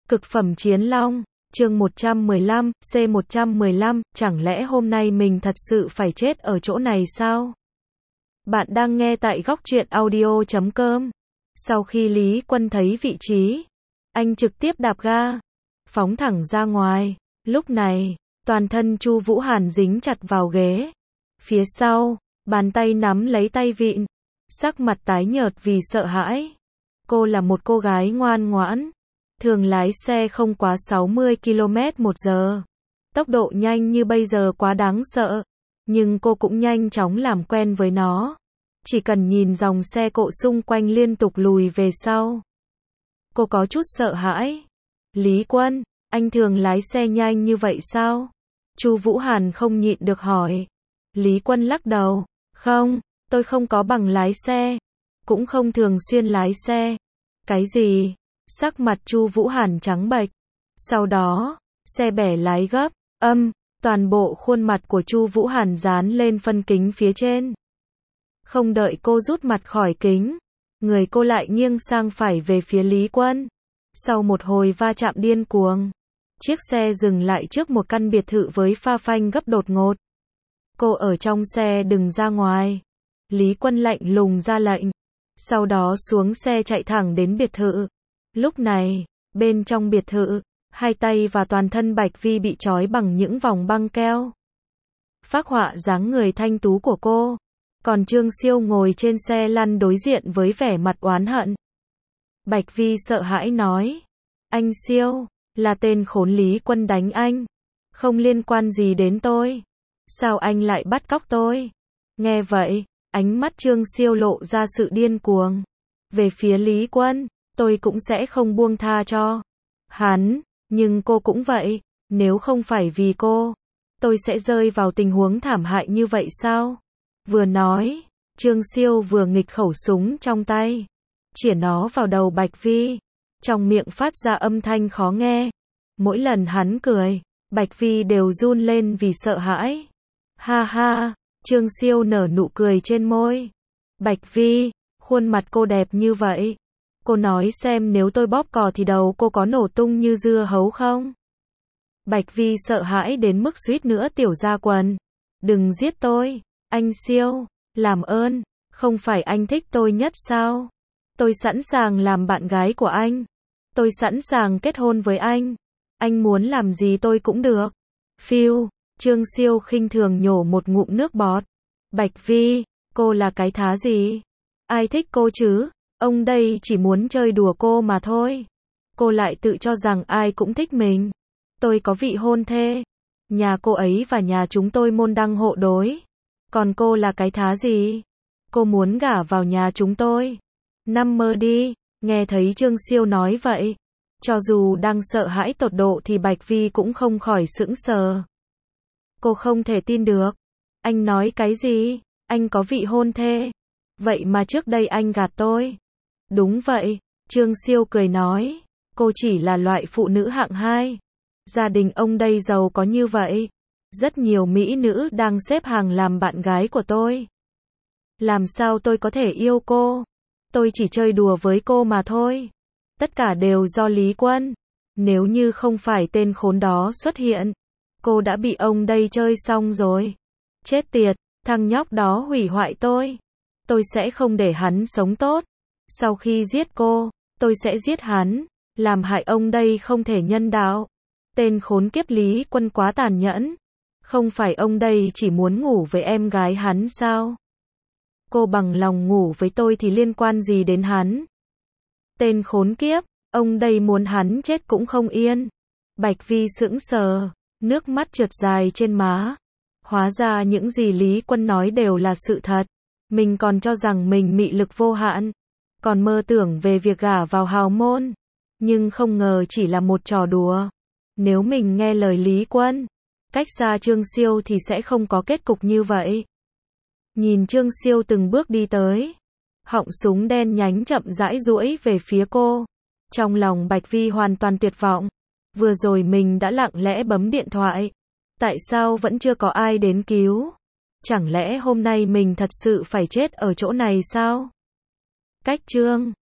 Cực phẩm chiến long, chương 115, C115, chẳng lẽ hôm nay mình thật sự phải chết ở chỗ này sao? Bạn đang nghe tại góc truyện audio.com. Sau khi Lý Quân thấy vị trí, anh trực tiếp đạp ga, phóng thẳng ra ngoài. Lúc này, toàn thân Chu Vũ Hàn dính chặt vào ghế. Phía sau, bàn tay nắm lấy tay vịn, sắc mặt tái nhợt vì sợ hãi. Cô là một cô gái ngoan ngoãn, thường lái xe không quá 60 km/h. Tốc độ nhanh như bây giờ quá đáng sợ, nhưng cô cũng nhanh chóng làm quen với nó. Chỉ cần nhìn dòng xe cộ xung quanh liên tục lùi về sau, cô có chút sợ hãi. Lý Quân, anh thường lái xe nhanh như vậy sao? Chu Vũ Hàn không nhịn được hỏi. Lý Quân lắc đầu, không, tôi không có bằng lái xe, cũng không thường xuyên lái xe. Cái gì? Sắc mặt Chu Vũ Hàn trắng bệch. Sau đó, xe bẻ lái gấp, toàn bộ khuôn mặt của Chu Vũ Hàn dán lên phân kính phía trên. Không đợi cô rút mặt khỏi kính, người cô lại nghiêng sang phải về phía Lý Quân. Sau một hồi va chạm điên cuồng, chiếc xe dừng lại trước một căn biệt thự với pha phanh gấp đột ngột. Cô ở trong xe đừng ra ngoài. Lý Quân lạnh lùng ra lệnh. Sau đó xuống xe chạy thẳng đến biệt thự. Lúc này, bên trong biệt thự, hai tay và toàn thân Bạch Vi bị trói bằng những vòng băng keo. Phác họa dáng người thanh tú của cô. Còn Trương Siêu ngồi trên xe lăn đối diện với vẻ mặt oán hận. Bạch Vi sợ hãi nói. Anh Siêu, là tên khốn Lý Quân đánh anh. Không liên quan gì đến tôi. Sao anh lại bắt cóc tôi? Nghe vậy, ánh mắt Trương Siêu lộ ra sự điên cuồng. Về phía Lý Quân, tôi cũng sẽ không buông tha cho hắn, nhưng cô cũng vậy, nếu không phải vì cô, tôi sẽ rơi vào tình huống thảm hại như vậy sao? Vừa nói, Trương Siêu vừa nghịch khẩu súng trong tay, chĩa nó vào đầu Bạch Vi, trong miệng phát ra âm thanh khó nghe. Mỗi lần hắn cười, Bạch Vi đều run lên vì sợ hãi. Ha ha, Trương Siêu nở nụ cười trên môi. Bạch Vi, khuôn mặt cô đẹp như vậy. Cô nói xem nếu tôi bóp cò thì đầu cô có nổ tung như dưa hấu không? Bạch Vi sợ hãi đến mức suýt nữa tiểu ra quần. Đừng giết tôi, anh Siêu, làm ơn, không phải anh thích tôi nhất sao? Tôi sẵn sàng làm bạn gái của anh. Tôi sẵn sàng kết hôn với anh muốn làm gì tôi cũng được. Phiu, Trương Siêu khinh thường nhổ một ngụm nước bọt. Bạch Vi, cô là cái thá gì? Ai thích cô chứ? Ông đây chỉ muốn chơi đùa cô mà thôi. Cô lại tự cho rằng ai cũng thích mình. Tôi có vị hôn thê. Nhà cô ấy và nhà chúng tôi môn đăng hộ đối. Còn cô là cái thá gì? Cô muốn gả vào nhà chúng tôi. Nằm mơ đi. Nghe thấy Trương Siêu nói vậy, cho dù đang sợ hãi tột độ thì Bạch Vi cũng không khỏi sững sờ. Cô không thể tin được. Anh nói cái gì? Anh có vị hôn thê. Vậy mà trước đây anh gạt tôi. Đúng vậy, Trương Siêu cười nói. Cô chỉ là loại phụ nữ hạng 2. Gia đình ông đây giàu có như vậy. Rất nhiều mỹ nữ đang xếp hàng làm bạn gái của tôi. Làm sao tôi có thể yêu cô? Tôi chỉ chơi đùa với cô mà thôi. Tất cả đều do Lý Quân. Nếu như không phải tên khốn đó xuất hiện, cô đã bị ông đây chơi xong rồi. Chết tiệt, thằng nhóc đó hủy hoại tôi. Tôi sẽ không để hắn sống tốt. Sau khi giết cô, tôi sẽ giết hắn, làm hại ông đây không thể nhân đạo. Tên khốn kiếp Lý Quân quá tàn nhẫn. Không phải ông đây chỉ muốn ngủ với em gái hắn sao? Cô bằng lòng ngủ với tôi thì liên quan gì đến hắn? Tên khốn kiếp, ông đây muốn hắn chết cũng không yên. Bạch Vi sững sờ, nước mắt trượt dài trên má. Hóa ra những gì Lý Quân nói đều là sự thật. Mình còn cho rằng mình mị lực vô hạn, còn mơ tưởng về việc gả vào hào môn. Nhưng không ngờ chỉ là một trò đùa. Nếu mình nghe lời Lý Quân, cách xa Trương Siêu thì sẽ không có kết cục như vậy. Nhìn Trương Siêu từng bước đi tới, họng súng đen nhánh chậm rãi duỗi về phía cô. Trong lòng Bạch Vi hoàn toàn tuyệt vọng. Vừa rồi mình đã lặng lẽ bấm điện thoại. Tại sao vẫn chưa có ai đến cứu? Chẳng lẽ hôm nay mình thật sự phải chết ở chỗ này sao? Cách chương